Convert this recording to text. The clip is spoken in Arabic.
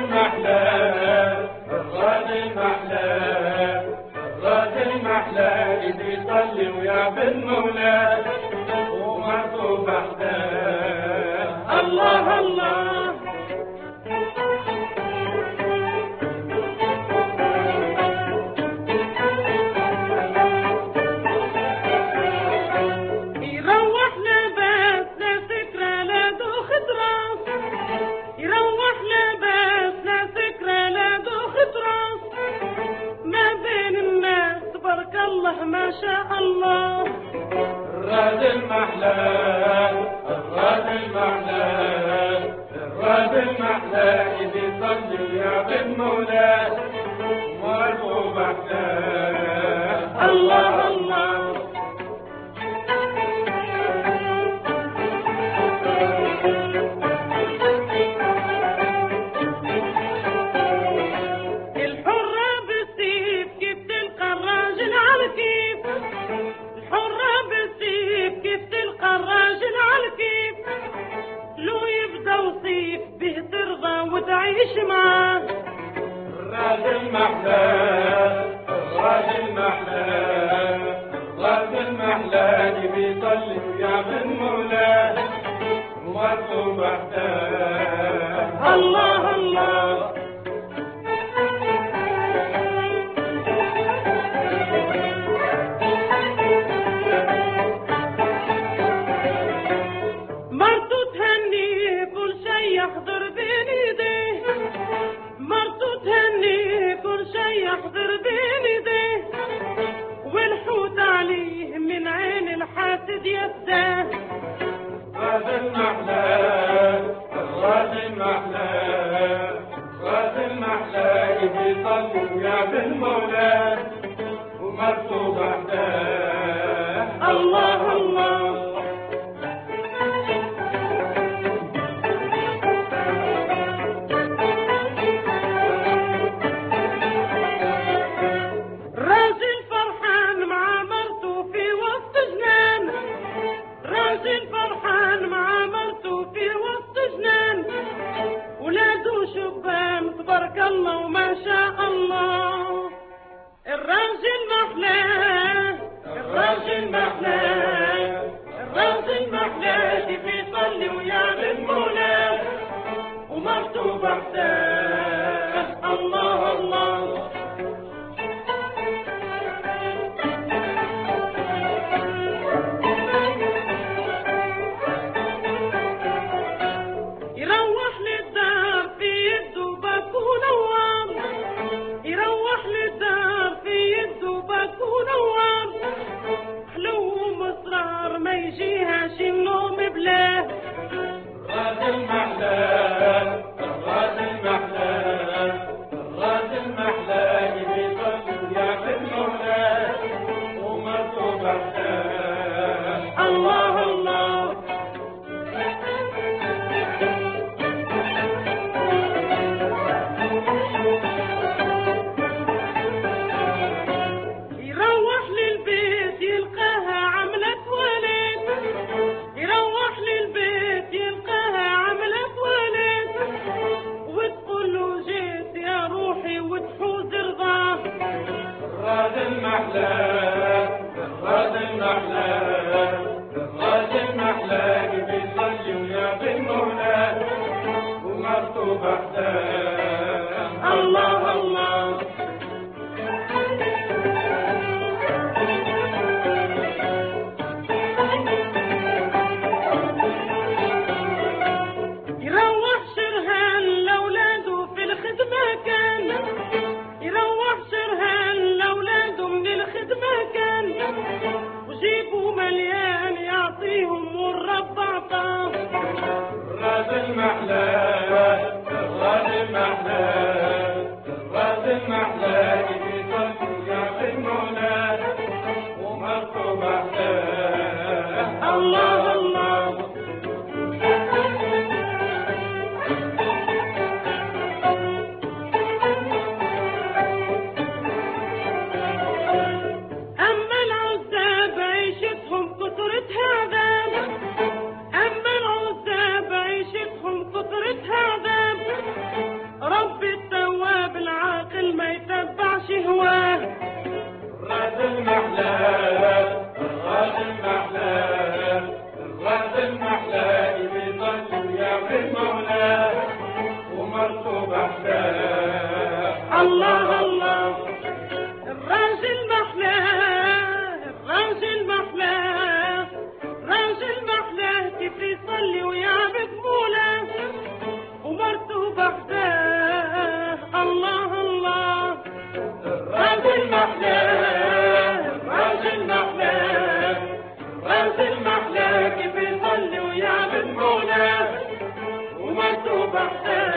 المحلى الراجل محلى الراجل محلى اللي يصلي ويعبد مولاه ومكتوب احداه الله الله. ما شاء الله الراجل محلى الراجل محلى الراجل محلى اللي يصلي ويعبد مولاه ومكتوب احداه الله الله. وتعيش معاه الراجل محلى الراجل محلى الراجل محلى اللي بيصلي ويعبد مولاه ومكتوب احداه الله الله. مرته تهنيه كل شي يحضر بين ايديه مرته تهنيه كل شي يحضر بين ايديه والحوت عليه من عين الحاسد يفداه الراجل محلى الراجل محلى الراجل محلى اللي يصلي ويعبد مولاه ومكتوب احداه الله الله. فرحان مع مرته في وسط جنان ولاده شبان تبارك الله وما شاء الله. الراجل محلاه الراجل محلاه الراجل محلاه اللي بيصلي ويعبد مولاه ومرته بحداه الله الله. يروح للدار في يده باكو نوام حلو مصرار ما يجيهاش النوم بلاه الراجل محلى الراجل محلى الراجل محلى اللي بيصلي ويعبد مولاه ومكتوب احداه الله الله. الراجل محلى الراجل محلى الراجل محلى اللي بيصلي ويعبد مولاه ومكتوب احداه الله الله. يروح شرهان لاولاده في الخدمه كان يروح شرهان لاولاده من الخدمه كان وجيبوا مليان يعطيهم والرب عطاه الراجل محلى الراجل محلى الراجل محلى اللي بيصلي ويعبد مولاه ومكتوب احداه الله الله. أما العزاب عيشتهم كثرتها عذاب رب محلاه الله الله الراجل محلاه الراجل محلاه الراجل محلاه كيف يصلي ويعبد مولاه ومرته بحداه الله الله الراجل محلاه الراجل محلاه الراجل محلاه كيف يصلي ويعبد مولاه ومرته بحداه